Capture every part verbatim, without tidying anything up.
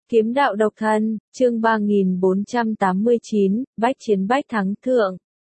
Kiếm đạo độc thân, chương ba nghìn bốn trăm tám mươi chín, bách chiến bách thắng thượng.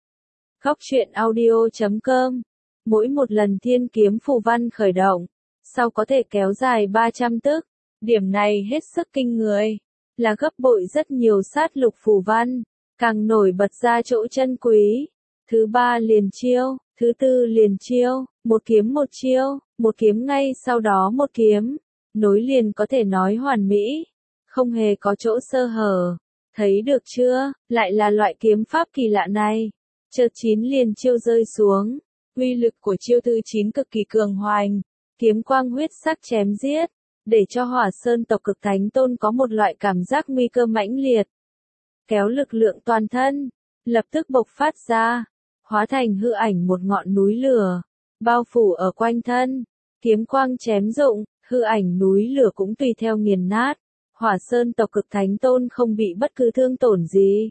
Góc truyện audio chấm com. Mỗi một lần thiên kiếm phù văn khởi động, sau có thể kéo dài ba trăm tức. Điểm này hết sức kinh người, là gấp bội rất nhiều sát lục phù văn, càng nổi bật ra chỗ chân quý. Thứ ba liền chiêu, thứ tư liền chiêu, một kiếm một chiêu, một kiếm ngay sau đó một kiếm, nối liền có thể nói hoàn mỹ, không hề có chỗ sơ hở. Thấy được chưa, lại là loại kiếm pháp kỳ lạ này. Chợt chín liền chiêu rơi xuống, uy lực của chiêu thứ chín cực kỳ cường hoành, kiếm quang huyết sắc chém giết, để cho Hỏa Sơn tộc Cực Thánh Tôn có một loại cảm giác nguy cơ mãnh liệt. Kéo lực lượng toàn thân, lập tức bộc phát ra, hóa thành hư ảnh một ngọn núi lửa, bao phủ ở quanh thân, kiếm quang chém rụng, hư ảnh núi lửa cũng tùy theo nghiền nát. Hỏa Sơn tộc Cực Thánh Tôn không bị bất cứ thương tổn gì.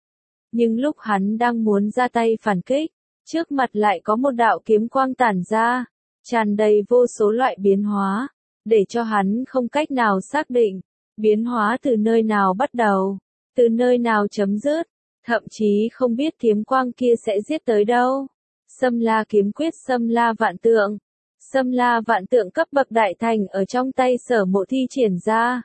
Nhưng lúc hắn đang muốn ra tay phản kích, trước mặt lại có một đạo kiếm quang tản ra, tràn đầy vô số loại biến hóa, để cho hắn không cách nào xác định, biến hóa từ nơi nào bắt đầu, từ nơi nào chấm dứt, thậm chí không biết kiếm quang kia sẽ giết tới đâu. Xâm La kiếm quyết Xâm La vạn tượng. Xâm La vạn tượng cấp bậc đại thành ở trong tay Sở Mộ thi triển ra.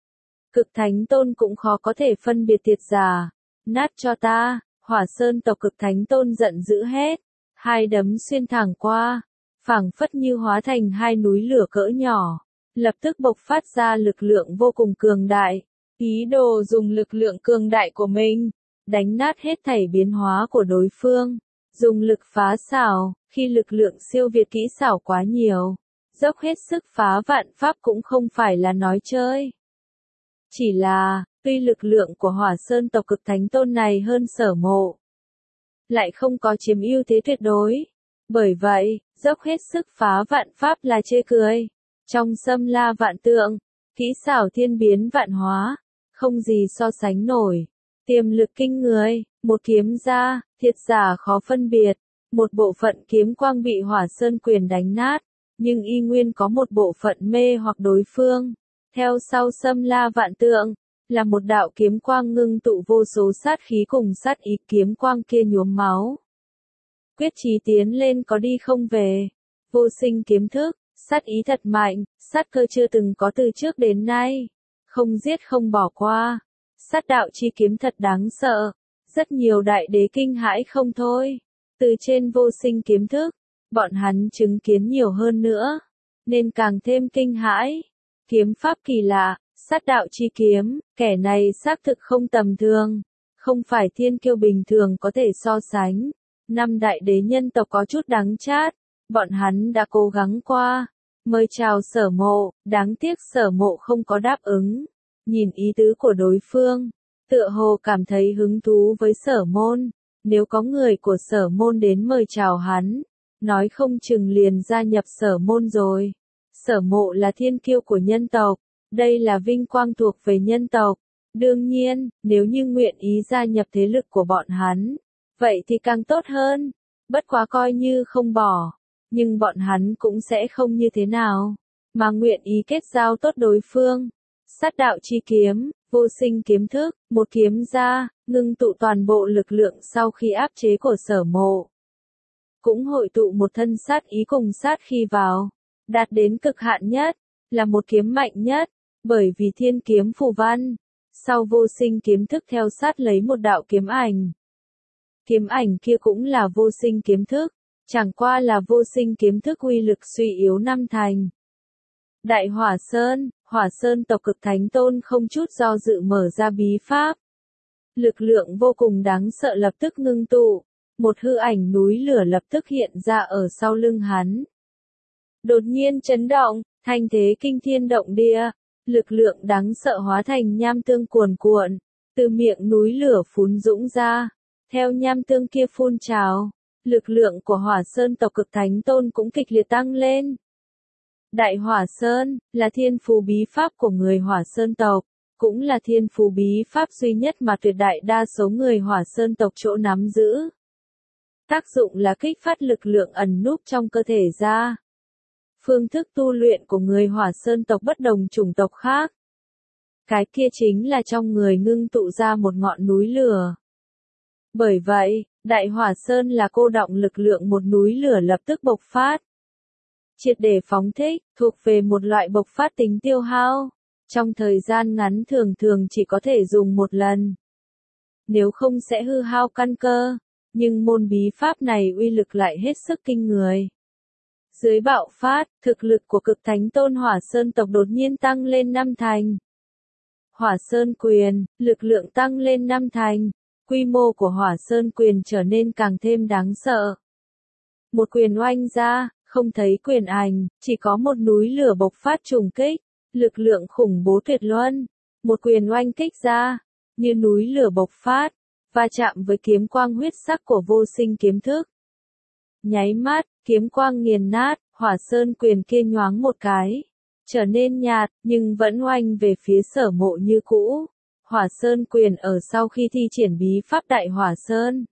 Cực Thánh Tôn cũng khó có thể phân biệt thiệt giả. Nát cho ta, Hỏa Sơn tộc Cực Thánh Tôn giận dữ hét, hai đấm xuyên thẳng qua, phảng phất như hóa thành hai núi lửa cỡ nhỏ, lập tức bộc phát ra lực lượng vô cùng cường đại, ý đồ dùng lực lượng cường đại của mình, đánh nát hết thảy biến hóa của đối phương, dùng lực phá xảo, khi lực lượng siêu việt kỹ xảo quá nhiều, dốc hết sức phá vạn pháp cũng không phải là nói chơi. Chỉ là, tuy lực lượng của Hỏa Sơn tộc Cực Thánh Tôn này hơn Sở Mộ, lại không có chiếm ưu thế tuyệt đối. Bởi vậy, dốc hết sức phá vạn pháp là chê cười. Trong Xâm La vạn tượng, kỹ xảo thiên biến vạn hóa, không gì so sánh nổi. Tiềm lực kinh người, một kiếm ra, thiệt giả khó phân biệt. Một bộ phận kiếm quang bị Hỏa Sơn quyền đánh nát, nhưng y nguyên có một bộ phận mê hoặc đối phương. Theo sau Xâm La vạn tượng, là một đạo kiếm quang ngưng tụ vô số sát khí cùng sát ý, kiếm quang kia nhuốm máu. Quyết chí tiến lên có đi không về. Vô sinh kiếm thức, sát ý thật mạnh, sát cơ chưa từng có từ trước đến nay. Không giết không bỏ qua. Sát đạo chi kiếm thật đáng sợ. Rất nhiều đại đế kinh hãi không thôi. Từ trên vô sinh kiếm thức, bọn hắn chứng kiến nhiều hơn nữa, nên càng thêm kinh hãi. Kiếm pháp kỳ lạ, sát đạo chi kiếm, kẻ này xác thực không tầm thường, không phải thiên kiêu bình thường có thể so sánh. Năm đại đế nhân tộc có chút đắng chát, bọn hắn đã cố gắng qua, mời chào Sở Mộ, đáng tiếc Sở Mộ không có đáp ứng. Nhìn ý tứ của đối phương, tựa hồ cảm thấy hứng thú với Sở Môn, nếu có người của Sở Môn đến mời chào hắn, nói không chừng liền gia nhập Sở Môn rồi. Sở Mộ là thiên kiêu của nhân tộc, đây là vinh quang thuộc về nhân tộc. Đương nhiên, nếu như nguyện ý gia nhập thế lực của bọn hắn, vậy thì càng tốt hơn. Bất quá coi như không bỏ, nhưng bọn hắn cũng sẽ không như thế nào, mà nguyện ý kết giao tốt đối phương. Sát đạo chi kiếm, vô sinh kiếm thức, một kiếm ra, ngưng tụ toàn bộ lực lượng sau khi áp chế của Sở Mộ. Cũng hội tụ một thân sát ý cùng sát khi vào, đạt đến cực hạn nhất, là một kiếm mạnh nhất, bởi vì thiên kiếm phù văn. Sau vô sinh kiếm thức theo sát lấy một đạo kiếm ảnh. Kiếm ảnh kia cũng là vô sinh kiếm thức, chẳng qua là vô sinh kiếm thức uy lực suy yếu năm thành. Đại Hỏa Sơn, Hỏa Sơn tộc Cực Thánh Tôn không chút do dự mở ra bí pháp. Lực lượng vô cùng đáng sợ lập tức ngưng tụ, một hư ảnh núi lửa lập tức hiện ra ở sau lưng hắn. Đột nhiên chấn động, thanh thế kinh thiên động địa, lực lượng đáng sợ hóa thành nham tương cuồn cuộn, từ miệng núi lửa phun dũng ra, theo nham tương kia phun trào, lực lượng của Hỏa Sơn tộc Cực Thánh Tôn cũng kịch liệt tăng lên. Đại Hỏa Sơn, là thiên phù bí pháp của người Hỏa Sơn tộc, cũng là thiên phù bí pháp duy nhất mà tuyệt đại đa số người Hỏa Sơn tộc chỗ nắm giữ. Tác dụng là kích phát lực lượng ẩn núp trong cơ thể ra. Phương thức tu luyện của người Hỏa Sơn tộc bất đồng chủng tộc khác. cái kia chính là trong người ngưng tụ ra một ngọn núi lửa. Bởi vậy, Đại Hỏa Sơn là cô đọng lực lượng một núi lửa lập tức bộc phát. Triệt để phóng thích, thuộc về một loại bộc phát tính tiêu hao. Trong thời gian ngắn thường thường chỉ có thể dùng một lần. Nếu không sẽ hư hao căn cơ. Nhưng môn bí pháp này uy lực lại hết sức kinh người. Dưới bạo phát, thực lực của cực thánh tôn Hỏa Sơn tộc đột nhiên tăng lên năm thành. Hỏa Sơn quyền, lực lượng tăng lên năm thành. Quy mô của Hỏa Sơn quyền trở nên càng thêm đáng sợ. Một quyền oanh ra, không thấy quyền ảnh, chỉ có một núi lửa bộc phát trùng kích, lực lượng khủng bố tuyệt luân. Một quyền oanh kích ra, như núi lửa bộc phát, va chạm với kiếm quang huyết sắc của vô sinh kiếm thức. Nháy mắt, kiếm quang nghiền nát, Hỏa Sơn quyền kia nhoáng một cái, trở nên nhạt, nhưng vẫn oanh về phía Sở Mộ như cũ. Hỏa Sơn quyền ở sau khi thi triển bí pháp Đại Hỏa Sơn,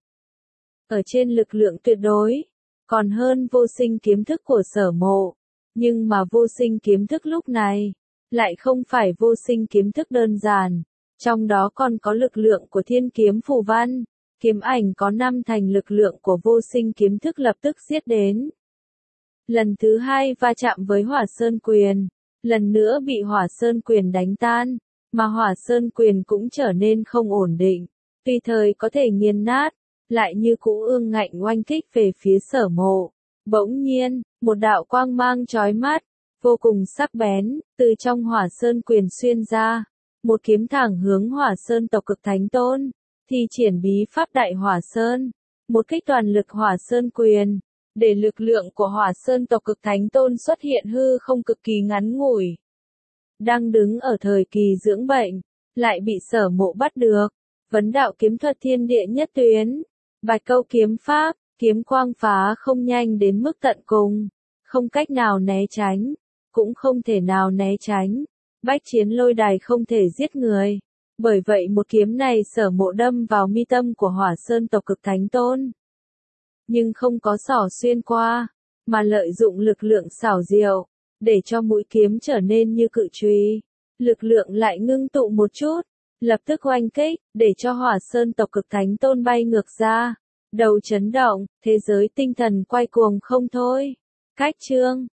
ở trên lực lượng tuyệt đối, còn hơn vô sinh kiếm thức của Sở Mộ. Nhưng mà vô sinh kiếm thức lúc này, lại không phải vô sinh kiếm thức đơn giản. Trong đó còn có lực lượng của thiên kiếm phù văn. Kiếm ảnh có năm thành lực lượng của vô sinh kiếm thức lập tức giết đến. Lần thứ hai va chạm với Hỏa Sơn quyền. Lần nữa bị Hỏa Sơn quyền đánh tan. Mà Hỏa Sơn quyền cũng trở nên không ổn định. Tùy thời có thể nghiền nát. Lại như cũ ương ngạnh oanh kích về phía Sở Mộ. Bỗng nhiên, một đạo quang mang chói mắt, vô cùng sắc bén, từ trong Hỏa Sơn quyền xuyên ra. Một kiếm thẳng hướng Hỏa Sơn tộc cực thánh tôn. Thi triển bí pháp Đại Hỏa Sơn. Một kích toàn lực Hỏa Sơn quyền. Để lực lượng của Hỏa Sơn tộc cực thánh tôn xuất hiện hư không cực kỳ ngắn ngủi. Đang đứng ở thời kỳ dưỡng bệnh. Lại bị Sở Mộ bắt được. Vấn đạo kiếm thuật thiên địa nhất tuyến. Bạch câu kiếm pháp. Kiếm quang phá không nhanh đến mức tận cùng. Không cách nào né tránh. Cũng không thể nào né tránh. Bách chiến lôi đài không thể giết người. Bởi vậy một kiếm này Sở Mộ đâm vào mi tâm của Hỏa Sơn tộc cực thánh tôn. Nhưng không có xỏ xuyên qua, mà lợi dụng lực lượng xảo diệu, để cho mũi kiếm trở nên như cự chùy. Lực lượng lại ngưng tụ một chút, lập tức oanh kích, để cho Hỏa Sơn tộc cực thánh tôn bay ngược ra. Đầu chấn động, thế giới tinh thần quay cuồng không thôi. Cách chương